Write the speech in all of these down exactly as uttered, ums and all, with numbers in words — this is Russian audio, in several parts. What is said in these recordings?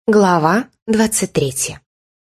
Глава двадцать третья.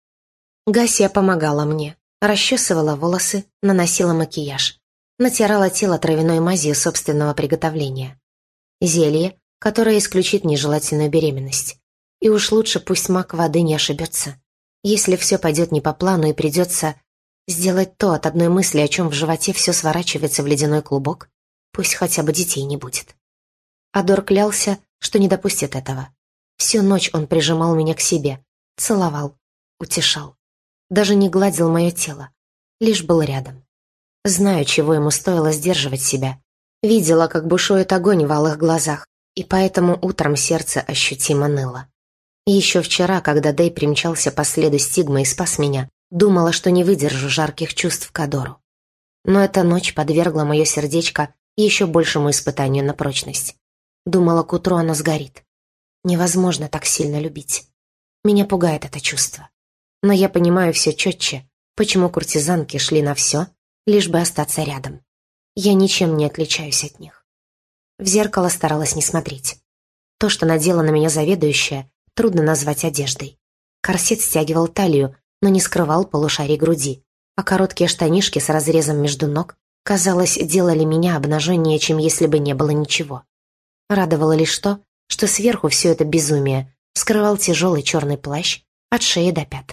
Гасия помогала мне, расчесывала волосы, наносила макияж, натирала тело травяной мазью собственного приготовления. Зелье, которое исключит нежелательную беременность. И уж лучше пусть маг воды не ошибется. Если все пойдет не по плану и придется сделать то от одной мысли, о чем в животе все сворачивается в ледяной клубок, пусть хотя бы детей не будет. Адор клялся, что не допустит этого. Всю ночь он прижимал меня к себе, целовал, утешал. Даже не гладил мое тело, лишь был рядом. Знаю, чего ему стоило сдерживать себя. Видела, как бушует огонь в алых глазах, и поэтому утром сердце ощутимо ныло. Еще вчера, когда Дэй примчался по следу Стигмы и спас меня, думала, что не выдержу жарких чувств к Адору. Но эта ночь подвергла мое сердечко еще большему испытанию на прочность. Думала, к утру оно сгорит. Невозможно так сильно любить. Меня пугает это чувство. Но я понимаю все четче, почему куртизанки шли на все, лишь бы остаться рядом. Я ничем не отличаюсь от них. В зеркало старалась не смотреть. То, что надела на меня заведующая, трудно назвать одеждой. Корсет стягивал талию, но не скрывал полушарий груди, а короткие штанишки с разрезом между ног, казалось, делали меня обнаженнее, чем если бы не было ничего. Радовало лишь то, что сверху все это безумие скрывал тяжелый черный плащ от шеи до пят.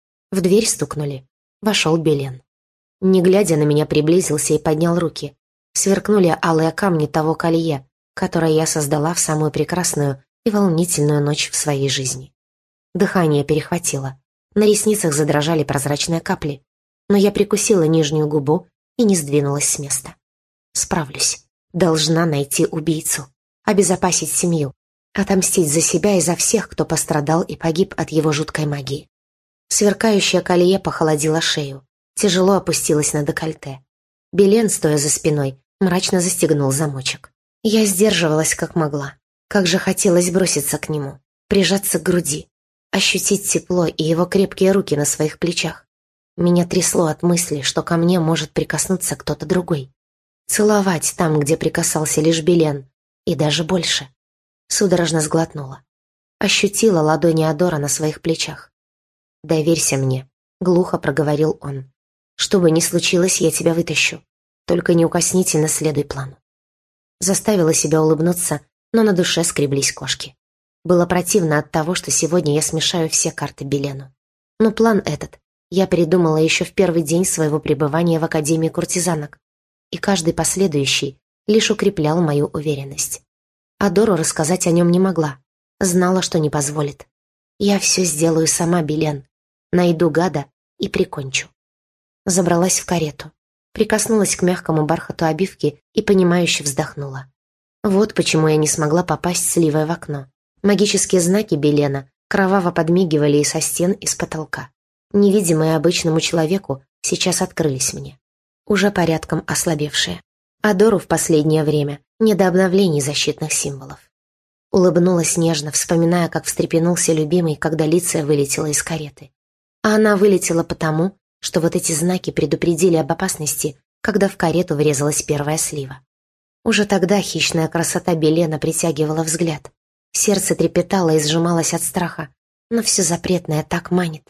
В дверь стукнули. Вошел Белен. Не глядя на меня, приблизился и поднял руки. Сверкнули алые камни того колье, которое я создала в самую прекрасную и волнительную ночь в своей жизни. Дыхание перехватило. На ресницах задрожали прозрачные капли, но я прикусила нижнюю губу и не сдвинулась с места. Справлюсь. Должна найти убийцу. Обезопасить семью. Отомстить за себя и за всех, кто пострадал и погиб от его жуткой магии. Сверкающее колье похолодило шею, тяжело опустилось на декольте. Белен, стоя за спиной, мрачно застегнул замочек. Я сдерживалась как могла. Как же хотелось броситься к нему, прижаться к груди, ощутить тепло и его крепкие руки на своих плечах. Меня трясло от мысли, что ко мне может прикоснуться кто-то другой. Целовать там, где прикасался лишь Белен, и даже больше. Судорожно сглотнула. Ощутила ладони Адора на своих плечах. «Доверься мне», — глухо проговорил он. «Что бы ни случилось, я тебя вытащу. Только неукоснительно следуй плану». Заставила себя улыбнуться, но на душе скреблись кошки. Было противно от того, что сегодня я смешаю все карты Белену. Но план этот я придумала еще в первый день своего пребывания в Академии куртизанок, и каждый последующий лишь укреплял мою уверенность. Адору рассказать о нем не могла. Знала, что не позволит. Я все сделаю сама, Белен. Найду гада и прикончу. Забралась в карету. Прикоснулась к мягкому бархату обивки и понимающе вздохнула. Вот почему я не смогла попасть с Ливой в окно. Магические знаки Белена кроваво подмигивали и со стен, и с потолка. Невидимые обычному человеку сейчас открылись мне. Уже порядком ослабевшие. Адору в последнее время не до обновлений защитных символов. Улыбнулась нежно, вспоминая, как встрепенулся любимый, когда Лиция вылетела из кареты. А она вылетела потому, что вот эти знаки предупредили об опасности, когда в карету врезалась первая слива. Уже тогда хищная красота Белена притягивала взгляд. Сердце трепетало и сжималось от страха, но все запретное так манит.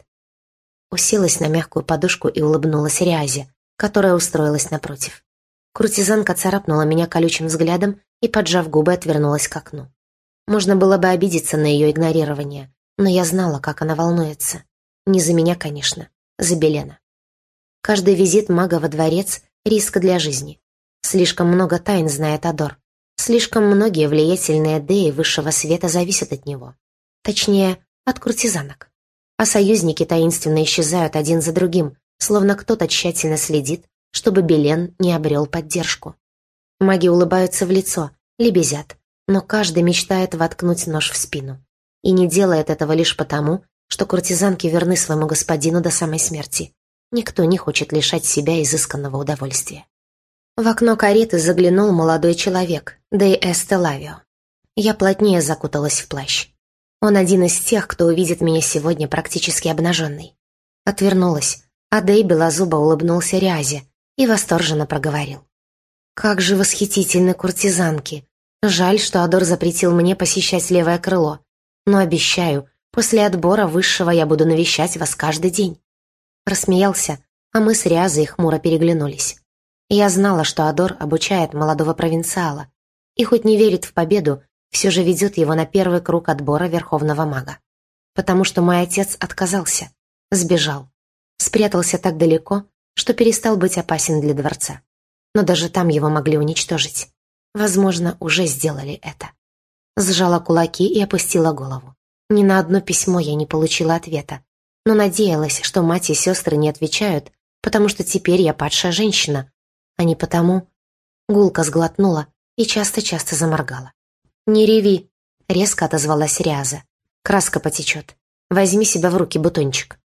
Уселась на мягкую подушку и улыбнулась Риазе, которая устроилась напротив. Куртизанка царапнула меня колючим взглядом и, поджав губы, отвернулась к окну. Можно было бы обидеться на ее игнорирование, но я знала, как она волнуется. Не за меня, конечно, за Белена. Каждый визит мага во дворец — риск для жизни. Слишком много тайн знает Адор. Слишком многие влиятельные деи высшего света зависят от него. Точнее, от куртизанок. А союзники таинственно исчезают один за другим, словно кто-то тщательно следит, чтобы Белен не обрел поддержку. Маги улыбаются в лицо, лебезят, но каждый мечтает воткнуть нож в спину. И не делает этого лишь потому, что куртизанки верны своему господину до самой смерти. Никто не хочет лишать себя изысканного удовольствия. В окно кареты заглянул молодой человек, Дэй Эстелавио. Я плотнее закуталась в плащ. Он один из тех, кто увидит меня сегодня практически обнаженной. Отвернулась, а Дэй белозубо улыбнулся Риазе и восторженно проговорил. «Как же восхитительны куртизанки! Жаль, что Адор запретил мне посещать левое крыло, но обещаю, После отбора высшего я буду навещать вас каждый день». Рассмеялся, а мы с Риазой хмуро переглянулись. Я знала, что Адор обучает молодого провинциала, и хоть не верит в победу, все же ведет его на первый круг отбора Верховного Мага. Потому что мой отец отказался, сбежал, спрятался так далеко, что перестал быть опасен для дворца. Но даже там его могли уничтожить. Возможно, уже сделали это. Сжала кулаки и опустила голову. Ни на одно письмо я не получила ответа, но надеялась, что мать и сестры не отвечают, потому что теперь я падшая женщина, а не потому... Гулка сглотнула и часто-часто заморгала. «Не реви», — резко отозвалась Риаза. «Краска потечет. Возьми себя в руки, бутончик».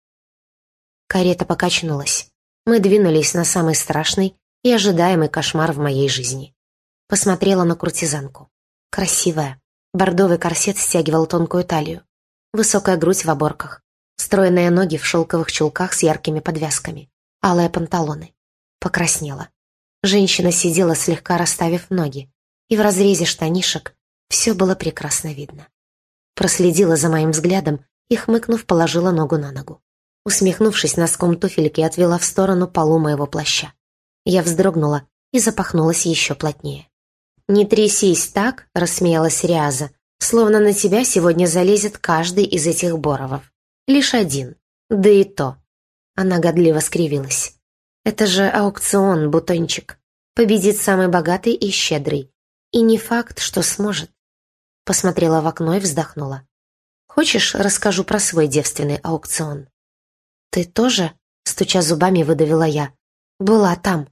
Карета покачнулась. Мы двинулись на самый страшный и ожидаемый кошмар в моей жизни. Посмотрела на куртизанку. Красивая. Бордовый корсет стягивал тонкую талию. Высокая грудь в оборках. Стройные ноги в шелковых чулках с яркими подвязками. Алые панталоны. Покраснела. Женщина сидела, слегка расставив ноги, и в разрезе штанишек все было прекрасно видно. Проследила за моим взглядом и, хмыкнув, положила ногу на ногу. Усмехнувшись носком туфельки, отвела в сторону полу моего плаща. Я вздрогнула и запахнулась еще плотнее. «Не трясись так», — рассмеялась Риаза, «словно на тебя сегодня залезет каждый из этих боровов. Лишь один. Да и то». Она годливо скривилась. «Это же аукцион, бутончик. Победит самый богатый и щедрый. И не факт, что сможет». Посмотрела в окно и вздохнула. «Хочешь, расскажу про свой девственный аукцион?» «Ты тоже?» — стуча зубами, выдавила я. «Была там».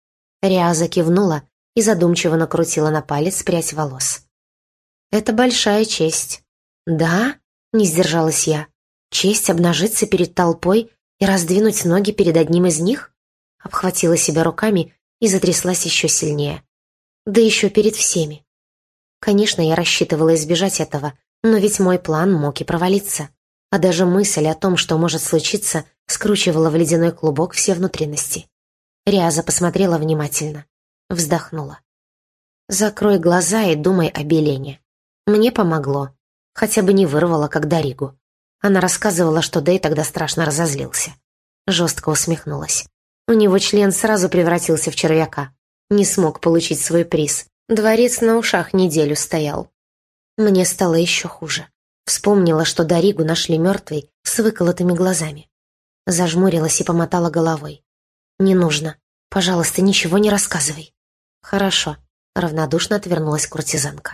Риаза кивнула и задумчиво накрутила на палец прядь волос. «Это большая честь». «Да?» — не сдержалась я. «Честь обнажиться перед толпой и раздвинуть ноги перед одним из них?» Обхватила себя руками и затряслась еще сильнее. Да еще перед всеми. Конечно, я рассчитывала избежать этого, но ведь мой план мог и провалиться. А даже мысль о том, что может случиться, скручивала в ледяной клубок все внутренности. Риаза посмотрела внимательно. Вздохнула. «Закрой глаза и думай о Белене. Мне помогло. Хотя бы не вырвала, как Даригу». Она рассказывала, что Дэй тогда страшно разозлился. Жестко усмехнулась. У него член сразу превратился в червяка. Не смог получить свой приз. Дворец на ушах неделю стоял. Мне стало еще хуже. Вспомнила, что Даригу нашли мертвой с выколотыми глазами. Зажмурилась и помотала головой. «Не нужно. Пожалуйста, ничего не рассказывай». «Хорошо», — равнодушно отвернулась куртизанка.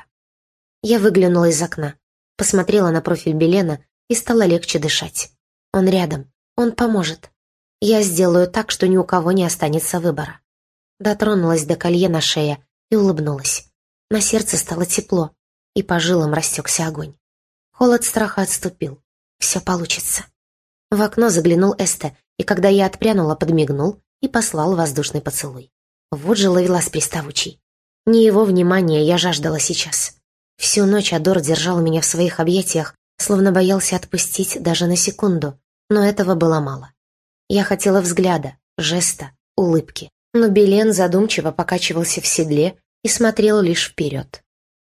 Я выглянула из окна, посмотрела на профиль Белена и стало легче дышать. Он рядом, он поможет. Я сделаю так, что ни у кого не останется выбора. Дотронулась до колье на шее и улыбнулась. На сердце стало тепло, и по жилам растекся огонь. Холод страха отступил. Все получится. В окно заглянул Эсте, и когда я отпрянула, подмигнул и послал воздушный поцелуй. Вот же ловелас приставучий. Не его внимания я жаждала сейчас. Всю ночь Адор держал меня в своих объятиях, словно боялся отпустить даже на секунду, но этого было мало. Я хотела взгляда, жеста, улыбки, но Белен задумчиво покачивался в седле и смотрел лишь вперед.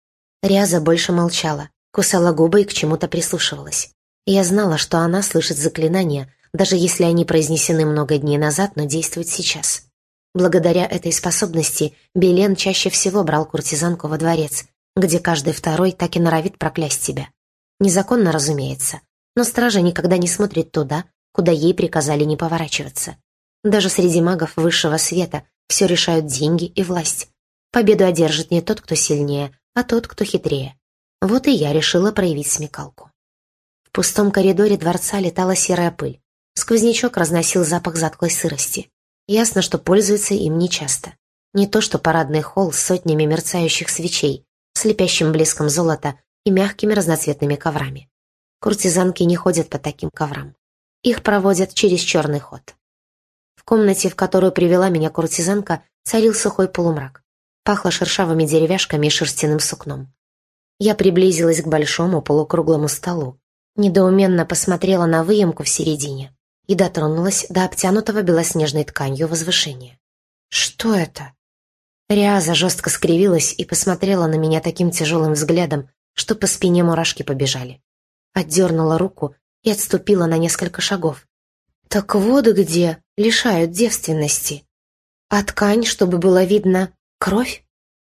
Риаза больше молчала, кусала губы и к чему-то прислушивалась. Я знала, что она слышит заклинания, даже если они произнесены много дней назад, но действуют сейчас. Благодаря этой способности Белен чаще всего брал куртизанку во дворец, где каждый второй так и норовит проклясть тебя. Незаконно, разумеется, но стража никогда не смотрит туда, куда ей приказали не поворачиваться. Даже среди магов высшего света все решают деньги и власть. Победу одержит не тот, кто сильнее, а тот, кто хитрее. Вот и я решила проявить смекалку. В пустом коридоре дворца летала серая пыль. Сквознячок разносил запах затклой сырости. Ясно, что пользуется им нечасто. Не то, что парадный холл с сотнями мерцающих свечей, слепящим блеском золота и мягкими разноцветными коврами. Куртизанки не ходят по таким коврам. Их проводят через черный ход. В комнате, в которую привела меня куртизанка, царил сухой полумрак. Пахло шершавыми деревяшками и шерстяным сукном. Я приблизилась к большому полукруглому столу, недоуменно посмотрела на выемку в середине и дотронулась до обтянутого белоснежной тканью возвышения. «Что это?» Риаза жестко скривилась и посмотрела на меня таким тяжелым взглядом, что по спине мурашки побежали. Отдернула руку и отступила на несколько шагов. Так вот где лишают девственности. А ткань, чтобы было видно кровь?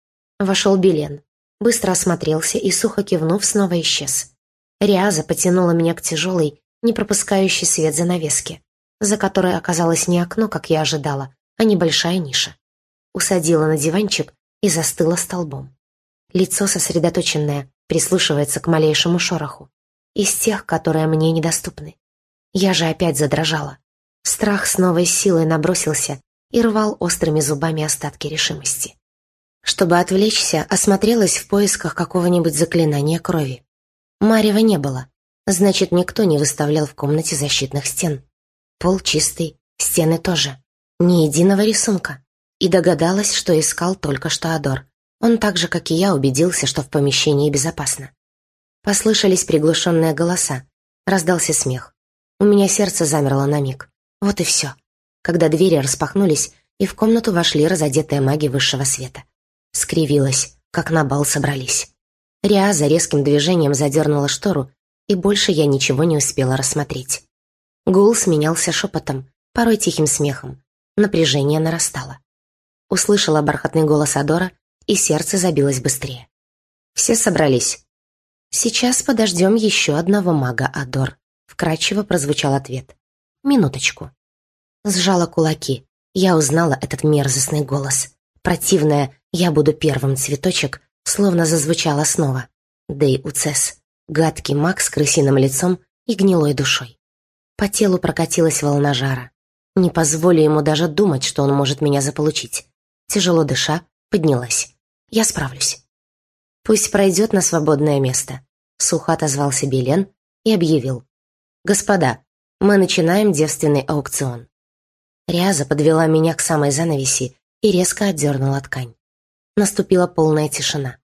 Вошел Белен. Быстро осмотрелся и, сухо кивнув, снова исчез. Риаза потянула меня к тяжелой, не пропускающей свет занавеске, за которой оказалось не окно, как я ожидала, а небольшая ниша. Усадила на диванчик и застыла столбом. Лицо сосредоточенное, прислушивается к малейшему шороху. Из тех, которые мне недоступны. Я же опять задрожала. Страх с новой силой набросился и рвал острыми зубами остатки решимости. Чтобы отвлечься, осмотрелась в поисках какого-нибудь заклинания крови. Марева не было, значит, никто не выставлял в комнате защитных стен. Пол чистый, стены тоже. Ни единого рисунка. И догадалась, что искал только что Адор. Он так же, как и я, убедился, что в помещении безопасно. Послышались приглушенные голоса. Раздался смех. У меня сердце замерло на миг. Вот и все. Когда двери распахнулись, и в комнату вошли разодетые маги высшего света. Скривилась, как на бал собрались. Риаза резким движением задернула штору, и больше я ничего не успела рассмотреть. Гул сменялся шепотом, порой тихим смехом. Напряжение нарастало. Услышала бархатный голос Адора, и сердце забилось быстрее. Все собрались. «Сейчас подождем еще одного мага, Адор», — вкрадчиво прозвучал ответ. «Минуточку». Сжала кулаки. Я узнала этот мерзостный голос. Противная «я буду первым» цветочек словно зазвучала снова. Дей Уцес. Гадкий маг с крысиным лицом и гнилой душой. По телу прокатилась волна жара. Не позволю ему даже думать, что он может меня заполучить. Тяжело дыша, поднялась. Я справлюсь. «Пусть пройдет на свободное место», — сухо отозвался Белен и объявил. «Господа, мы начинаем девственный аукцион». Риаза подвела меня к самой занавеси и резко отдернула ткань. Наступила полная тишина.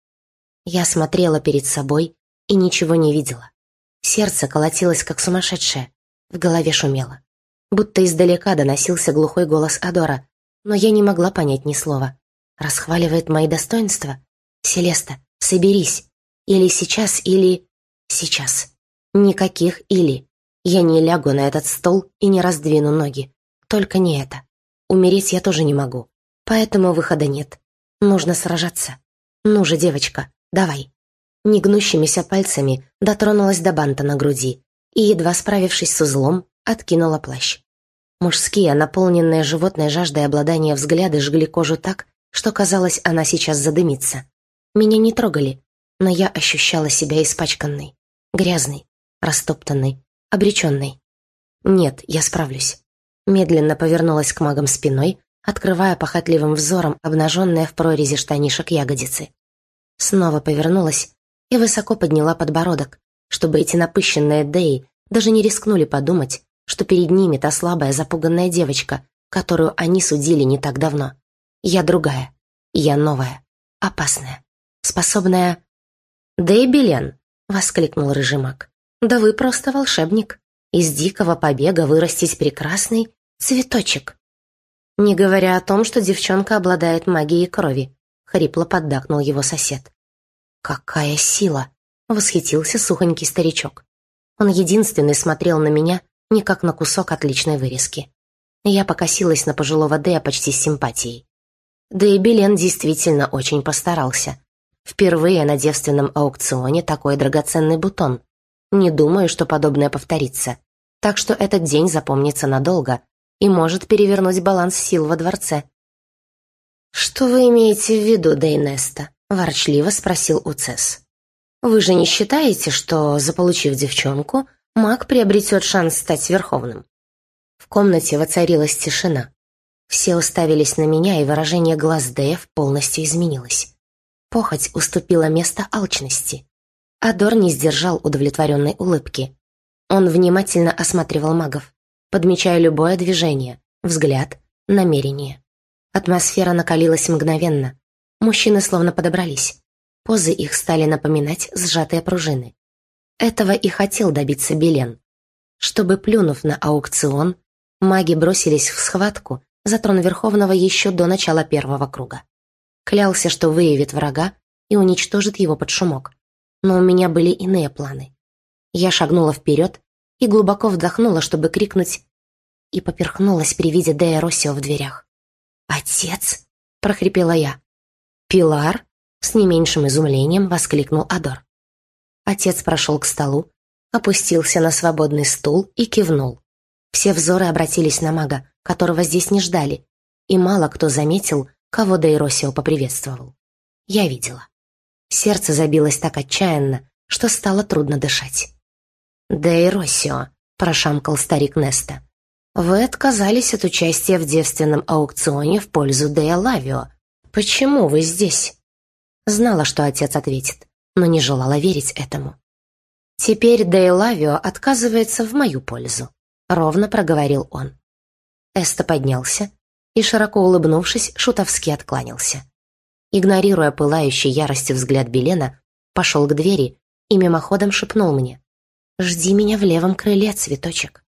Я смотрела перед собой и ничего не видела. Сердце колотилось, как сумасшедшее, в голове шумело. Будто издалека доносился глухой голос Адора, но я не могла понять ни слова. Расхваливает мои достоинства? Селеста, соберись. Или сейчас, или... Сейчас. Никаких «или». Я не лягу на этот стол и не раздвину ноги. Только не это. Умереть я тоже не могу. Поэтому выхода нет. Нужно сражаться. Ну же, девочка, давай. Негнущимися пальцами дотронулась до банта на груди и, едва справившись с узлом, откинула плащ. Мужские, наполненные животной жаждой обладания взгляды жгли кожу так, что казалось, она сейчас задымится. Меня не трогали, но я ощущала себя испачканной, грязной, растоптанной, обреченной. Нет, я справлюсь. Медленно повернулась к магам спиной, открывая похотливым взором обнаженные в прорези штанишек ягодицы. Снова повернулась и высоко подняла подбородок, чтобы эти напыщенные деи даже не рискнули подумать, что перед ними та слабая запуганная девочка, которую они судили не так давно. Я другая, я новая, опасная, способная... «Дей Белен!» — воскликнул рыжий маг. «Да вы просто волшебник. Из дикого побега вырастить прекрасный цветочек». «Не говоря о том, что девчонка обладает магией крови», — хрипло поддакнул его сосед. «Какая сила!» — восхитился сухонький старичок. Он единственный смотрел на меня не как на кусок отличной вырезки. Я покосилась на пожилого Дея почти с симпатией. Да и Белен действительно очень постарался. Впервые на девственном аукционе такой драгоценный бутон. Не думаю, что подобное повторится. Так что этот день запомнится надолго и может перевернуть баланс сил во дворце. «Что вы имеете в виду, Дейнеста?» — ворчливо спросил Уцес. «Вы же не считаете, что, заполучив девчонку, маг приобретет шанс стать верховным?» В комнате воцарилась тишина. Все уставились на меня, и выражение глаз Дэев полностью изменилось. Похоть уступила место алчности. Адор не сдержал удовлетворенной улыбки. Он внимательно осматривал магов, подмечая любое движение, взгляд, намерение. Атмосфера накалилась мгновенно. Мужчины словно подобрались. Позы их стали напоминать сжатые пружины. Этого и хотел добиться Белен. Чтобы, плюнув на аукцион, маги бросились в схватку за трон Верховного еще до начала первого круга. Клялся, что выявит врага и уничтожит его под шумок. Но у меня были иные планы. Я шагнула вперед и глубоко вдохнула, чтобы крикнуть, и поперхнулась при виде Дея Россио в дверях. «Отец!» — прохрипела я. «Пилар?» — с не меньшим изумлением воскликнул Адор. Отец прошел к столу, опустился на свободный стул и кивнул. Все взоры обратились на мага, которого здесь не ждали, и мало кто заметил, кого Дей Россио поприветствовал. Я видела. Сердце забилось так отчаянно, что стало трудно дышать. «Дей Россио», — прошамкал старик Неста, — «вы отказались от участия в девственном аукционе в пользу Дея Лавио. Почему вы здесь?» Знала, что отец ответит, но не желала верить этому. «Теперь Дей Лавио отказывается в мою пользу», — ровно проговорил он. Эста поднялся и, широко улыбнувшись, шутовски откланялся. Игнорируя пылающий яростью взгляд Белена, пошел к двери и мимоходом шепнул мне: «Жди меня в левом крыле, цветочек».